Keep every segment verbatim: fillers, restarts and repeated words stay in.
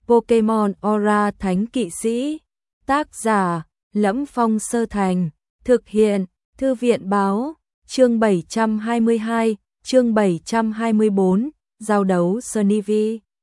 Pokemon Aura Thánh Kỵ Sĩ. Tác giả: Lẫm Phong Sơ Thành. Thực hiện: Thư viện báo. Chương bảy trăm hai mươi hai, chương bảy trăm hai mươi bốn, giao đấu Sunny V.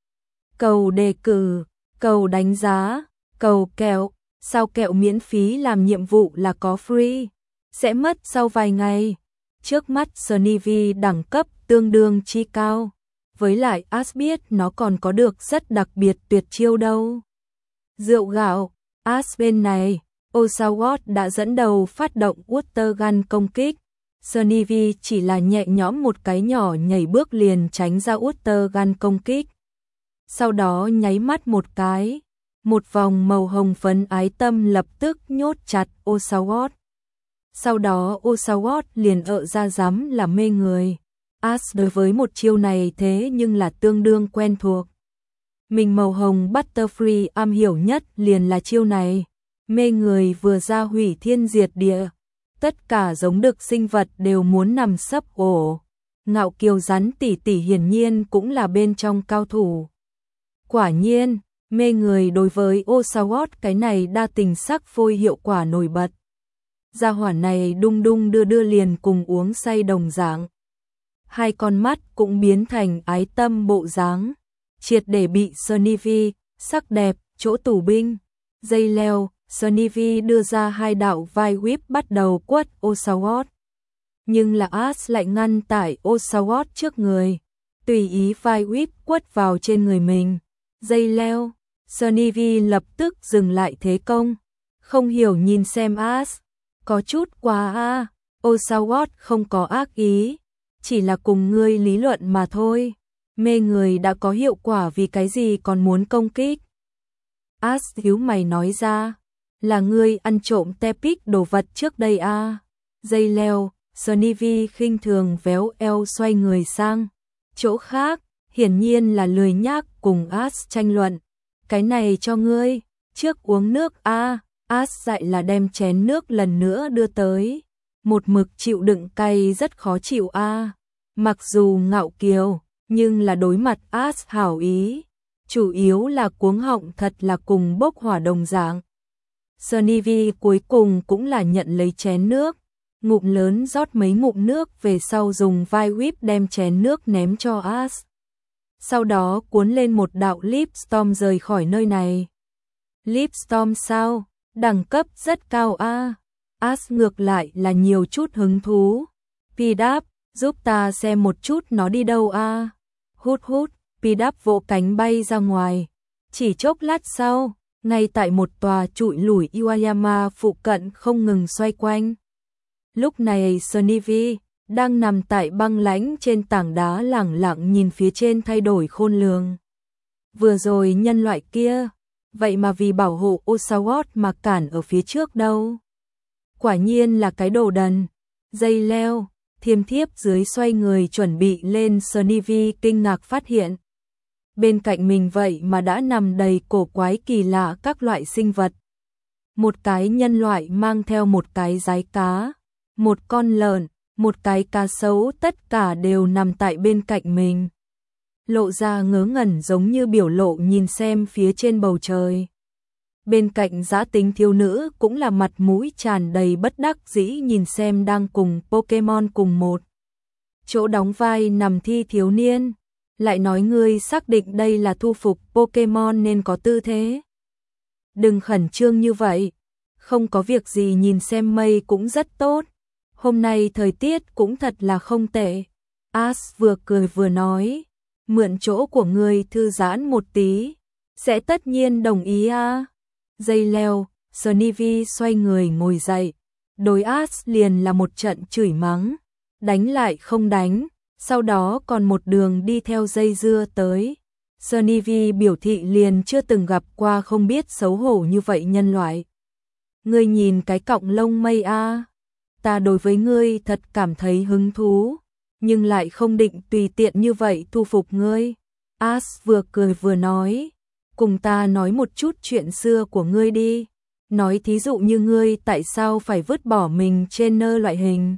Cầu đề cử, cầu đánh giá, cầu kẹo. Sao kẹo miễn phí làm nhiệm vụ là có free, sẽ mất sau vài ngày. Trước mắt Sunny V đẳng cấp tương đương chi cao. Với lại Ash biết nó còn có được rất đặc biệt tuyệt chiêu đâu. Rượu gạo, Ash bên này, Oshawott đã dẫn đầu phát động Water Gun công kích. Sunny V chỉ là nhẹ nhõm một cái nhỏ nhảy bước liền tránh ra Water Gun công kích. Sau đó nháy mắt một cái, một vòng màu hồng phấn ái tâm lập tức nhốt chặt Oshawott. Sau đó Oshawott liền ợ ra dám là mê người. Ash đối với một chiêu này thế nhưng là tương đương quen thuộc. Mình màu hồng Butterfree am hiểu nhất liền là chiêu này. Mê người vừa ra hủy thiên diệt địa. Tất cả giống đực sinh vật đều muốn nằm sấp ổ. Ngạo kiều rắn tỷ tỷ hiển nhiên cũng là bên trong cao thủ. Quả nhiên, mê người đối với Oshawott cái này đa tình sắc phôi hiệu quả nổi bật. Gia hỏa này đung đung đưa đưa liền cùng uống say đồng dạng. Hai con mắt cũng biến thành ái tâm bộ dáng, triệt để bị Sunny V, sắc đẹp, chỗ tù binh. Dây leo, Sunny V đưa ra hai đạo vai whip bắt đầu quất Oshawott. Nhưng là Ash lại ngăn tại Oshawott trước người, tùy ý vai whip quất vào trên người mình. Dây leo, Sunny V lập tức dừng lại thế công, không hiểu nhìn xem Ash, có chút quá a. À. Oshawott không có ác ý, chỉ là cùng ngươi lý luận mà thôi. Mê người đã có hiệu quả vì cái gì còn muốn công kích? Ash thiếu mày nói ra, là ngươi ăn trộm Tepic đồ vật trước đây a. À. Dây leo, Sunny V khinh thường véo eo xoay người sang chỗ khác, hiển nhiên là lười nhác cùng Ash tranh luận. Cái này cho ngươi, trước uống nước a. À. Ash dạy là đem chén nước lần nữa đưa tới. Một mực chịu đựng cay rất khó chịu a. À. Mặc dù ngạo kiều, nhưng là đối mặt Ash hảo ý. Chủ yếu là cuống họng thật là cùng bốc hỏa đồng dạng. Sunny V cuối cùng cũng là nhận lấy chén nước. Ngụm lớn rót mấy ngụm nước về sau dùng vai whip đem chén nước ném cho Ash. Sau đó cuốn lên một đạo Leaf Storm rời khỏi nơi này. Leaf Storm sao? Đẳng cấp rất cao a. À. Ash ngược lại là nhiều chút hứng thú. Pidap, giúp ta xem một chút nó đi đâu a. À. Hút hút, Pidap vỗ cánh bay ra ngoài. Chỉ chốc lát sau, ngay tại một tòa trụi lủi Iwayama phụ cận không ngừng xoay quanh. Lúc này Sunny V đang nằm tại băng lãnh trên tảng đá lẳng lặng nhìn phía trên thay đổi khôn lường. Vừa rồi nhân loại kia, vậy mà vì bảo hộ Oshawott mà cản ở phía trước đâu. Quả nhiên là cái đồ đần. Dây leo, thiêm thiếp dưới xoay người chuẩn bị lên Sunny V kinh ngạc phát hiện. Bên cạnh mình vậy mà đã nằm đầy cổ quái kỳ lạ các loại sinh vật. Một cái nhân loại mang theo một cái dái cá, một con lợn, một cái cá sấu, tất cả đều nằm tại bên cạnh mình. Lộ ra ngớ ngẩn giống như biểu lộ nhìn xem phía trên bầu trời. Bên cạnh dã tính thiếu nữ cũng là mặt mũi tràn đầy bất đắc dĩ nhìn xem đang cùng Pokemon cùng một chỗ đóng vai nằm thi thiếu niên. Lại nói ngươi xác định đây là thu phục Pokemon nên có tư thế. Đừng khẩn trương như vậy, không có việc gì, nhìn xem mây cũng rất tốt. Hôm nay thời tiết cũng thật là không tệ. Ash vừa cười vừa nói, mượn chỗ của ngươi thư giãn một tí, sẽ tất nhiên đồng ý a. À. Dây leo, Sunny V xoay người ngồi dậy, đối Ash liền là một trận chửi mắng, đánh lại không đánh, sau đó còn một đường đi theo dây dưa tới. Sunny V biểu thị liền chưa từng gặp qua không biết xấu hổ như vậy nhân loại. Ngươi nhìn cái cọng lông mây a, à. Ta đối với ngươi thật cảm thấy hứng thú, nhưng lại không định tùy tiện như vậy thu phục ngươi. Ash vừa cười vừa nói, cùng ta nói một chút chuyện xưa của ngươi đi. Nói thí dụ như ngươi tại sao phải vứt bỏ mình trên nơ loại hình.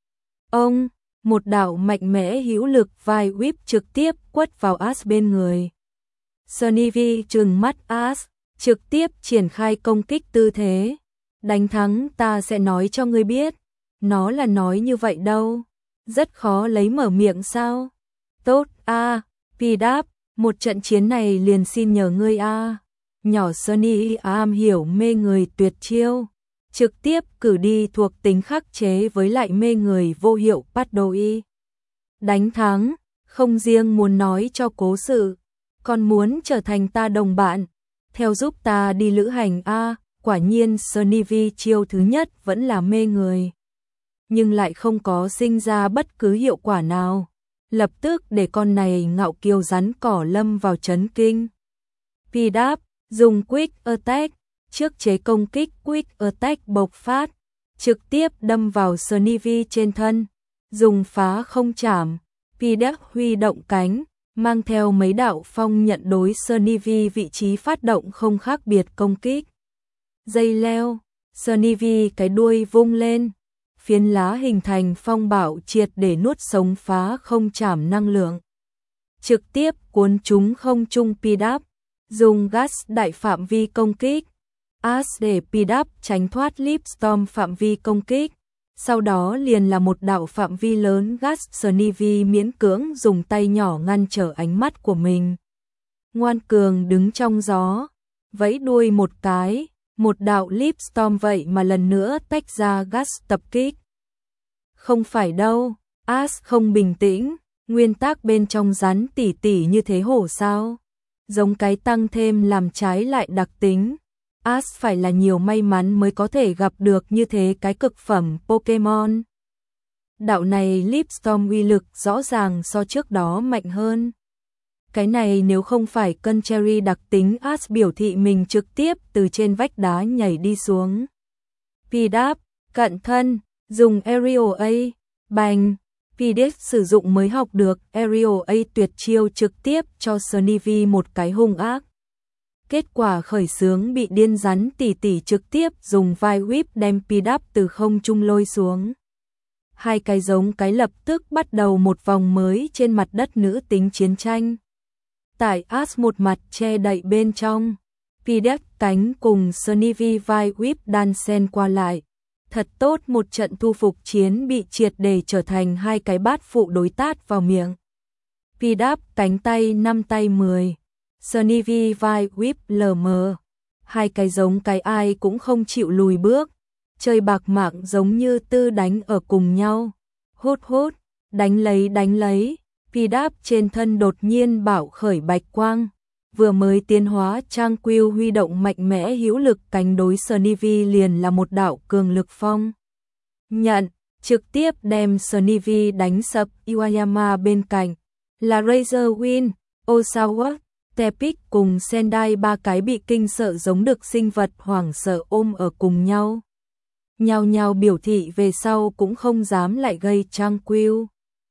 Ông, một đạo mạnh mẽ hữu lực vai whip trực tiếp quất vào Ash bên người. Sunny V trừng mắt Ash, trực tiếp triển khai công kích tư thế. Đánh thắng ta sẽ nói cho ngươi biết. Nó là nói như vậy đâu. Rất khó lấy mở miệng sao? Tốt a, Pi đáp, một trận chiến này liền xin nhờ ngươi a. Nhỏ Sunny am hiểu mê người tuyệt chiêu, trực tiếp cử đi thuộc tính khắc chế với lại mê người vô hiệu Paddle. Đánh thắng, không riêng muốn nói cho cố sự, còn muốn trở thành ta đồng bạn, theo giúp ta đi lữ hành a. Quả nhiên Sunny V chiêu thứ nhất vẫn là mê người, nhưng lại không có sinh ra bất cứ hiệu quả nào, lập tức để con này ngạo kiều rắn cỏ lâm vào chấn kinh. Pi đáp, dùng Quick Attack, trước chế công kích Quick Attack bộc phát, trực tiếp đâm vào Sunny V trên thân, dùng phá không chảm. Pi đáp huy động cánh, mang theo mấy đạo phong nhận đối Sunny V vị trí phát động không khác biệt công kích. Dây leo, Sunny V cái đuôi vung lên, phiến lá hình thành phong bạo triệt để nuốt sống phá không chảm năng lượng, trực tiếp cuốn chúng không trung. Pi đáp dùng gas đại phạm vi công kích, Ash để Pi đáp tránh thoát Leap Storm phạm vi công kích, sau đó liền là một đạo phạm vi lớn gas. Sunny V miễn cưỡng dùng tay nhỏ ngăn trở ánh mắt của mình, ngoan cường đứng trong gió, vẫy đuôi một cái, một đạo Leap Storm vậy mà lần nữa tách ra gas tập kích. Không phải đâu, Ash không bình tĩnh, nguyên tắc bên trong rắn tỉ tỉ như thế hổ sao? Giống cái tăng thêm làm trái lại đặc tính. Ash phải là nhiều may mắn mới có thể gặp được như thế cái cực phẩm Pokemon. Đạo này Leap Storm uy lực rõ ràng so trước đó mạnh hơn. Cái này nếu không phải cân cherry đặc tính, Ash biểu thị mình trực tiếp từ trên vách đá nhảy đi xuống. Pi đáp, cận thân, dùng Aerial A, bành. Pi đáp sử dụng mới học được Aerial A tuyệt chiêu, trực tiếp cho Sunny V một cái hung ác. Kết quả khởi xướng bị điên rắn tỉ tỉ trực tiếp dùng vai whip đem Pi đáp từ không trung lôi xuống. Hai cái giống cái lập tức bắt đầu một vòng mới trên mặt đất nữ tính chiến tranh. Tại Ash một mặt che đậy bên trong, Pi đáp cánh cùng Sunny V vai whip đan xen qua lại. Thật tốt một trận thu phục chiến bị triệt để trở thành hai cái bát phụ đối tát vào miệng. Pi đáp cánh tay năm tay mười, Sunny V vai whip lờ mờ. Hai cái giống cái ai cũng không chịu lùi bước, chơi bạc mạng giống như tư đánh ở cùng nhau. Hút hút, đánh lấy đánh lấy. Pi đáp trên thân đột nhiên bảo khởi bạch quang, vừa mới tiến hóa trang quiêu huy động mạnh mẽ hữu lực cánh đối Sunny V liền là một đạo cường lực phong nhận, trực tiếp đem Sunny V đánh sập. Iwayama bên cạnh là Razor Wind, Osawa, Tepic cùng Sendai, ba cái bị kinh sợ giống được sinh vật hoảng sợ ôm ở cùng nhau, nhao nhao biểu thị về sau cũng không dám lại gây trang quiêu.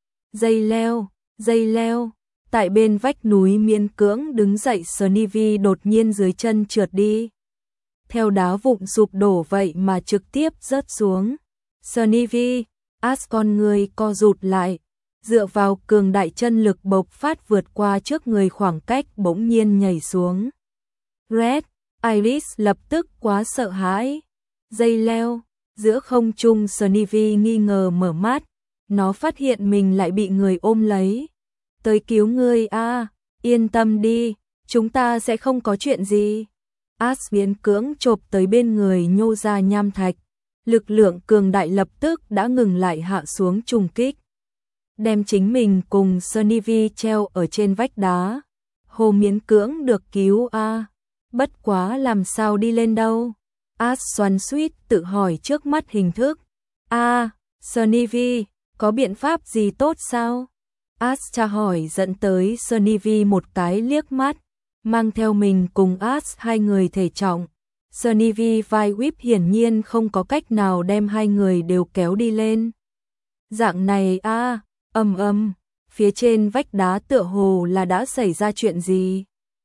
Dây leo, dây leo, tại bên vách núi miễn cưỡng đứng dậy Sunny V đột nhiên dưới chân trượt đi. Theo đá vụn sụp đổ vậy mà trực tiếp rớt xuống. Sunny V, Ash con người co rụt lại, dựa vào cường đại chân lực bộc phát vượt qua trước người khoảng cách bỗng nhiên nhảy xuống. Red, Iris lập tức quá sợ hãi. Dây leo, giữa không trung Sunny V nghi ngờ mở mắt, nó phát hiện mình lại bị người ôm lấy. Tới cứu ngươi a, yên tâm đi, chúng ta sẽ không có chuyện gì. Ash biến cưỡng chộp tới bên người nhô ra nham thạch, lực lượng cường đại lập tức đã ngừng lại hạ xuống trùng kích, đem chính mình cùng Sunny V treo ở trên vách đá. Hồ miễn cưỡng được cứu a, bất quá làm sao đi lên đâu. Ash xoắn xuýt tự hỏi trước mắt hình thức. A, Sunny V, có biện pháp gì tốt sao? Ash tra hỏi dẫn tới Sunny V một cái liếc mắt, mang theo mình cùng Ash hai người thể trọng. Sunny V vai whip hiển nhiên không có cách nào đem hai người đều kéo đi lên. Dạng này a, ầm ầm, phía trên vách đá tựa hồ là đã xảy ra chuyện gì.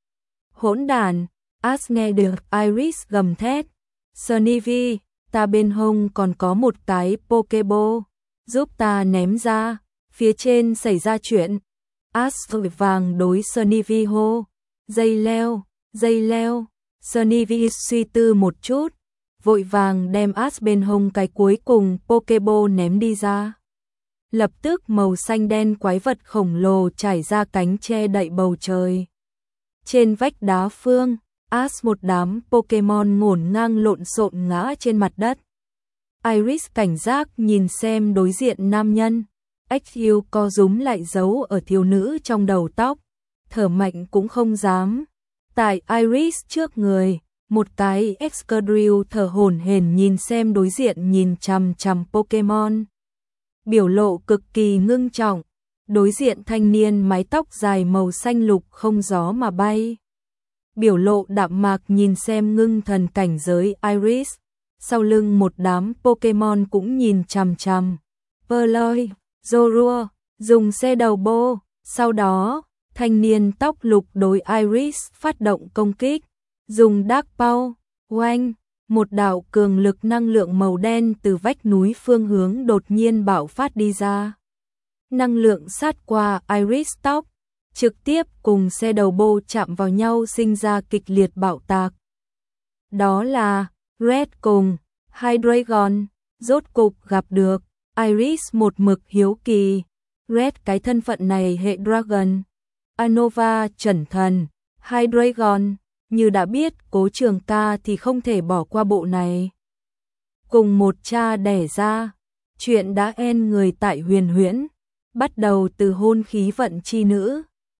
Hỗn đàn, Ash nghe được Iris gầm thét. Sunny V, ta bên hông còn có một cái Pokeball, giúp ta ném ra, phía trên xảy ra chuyện. Ash vội vàng đối Sunny V hô, Dây leo, dây leo, Sunny V suy tư một chút, vội vàng đem Ash bên hông cái cuối cùng Pokeball ném đi ra. Lập tức màu xanh đen quái vật khổng lồ trải ra cánh che đậy bầu trời. Trên vách đá phương, Ash một đám Pokemon ngổn ngang lộn xộn ngã trên mặt đất. Iris cảnh giác nhìn xem đối diện nam nhân, ếch hiu co rúm lại giấu ở thiếu nữ trong đầu tóc, thở mạnh cũng không dám. Tại Iris trước người, một cái Excadrill thở hổn hển nhìn xem đối diện nhìn chằm chằm Pokemon. Biểu lộ cực kỳ ngưng trọng, đối diện thanh niên mái tóc dài màu xanh lục không gió mà bay. Biểu lộ đạm mạc nhìn xem ngưng thần cảnh giới Iris, sau lưng một đám Pokemon cũng nhìn chằm chằm. Perloy, Zorua, dùng xe đầu bô, sau đó, thanh niên tóc lục đối Iris phát động công kích, dùng Dark Paw, oanh, một đạo cường lực năng lượng màu đen từ vách núi phương hướng đột nhiên bạo phát đi ra. Năng lượng sát qua Iris tóc, trực tiếp cùng xe đầu bô chạm vào nhau sinh ra kịch liệt bạo tạc. Đó là Red cùng Hydreigon, rốt cục gặp được. Iris một mực hiếu kỳ, Red cái thân phận này hệ Dragon, Anova chuẩn thần, Hydreigon, như đã biết Cố Trường Ca thì không thể bỏ qua bộ này. Cùng một cha đẻ ra, chuyện đã en người tại Huyền Huyễn, bắt đầu từ hôn khí vận chi nữ.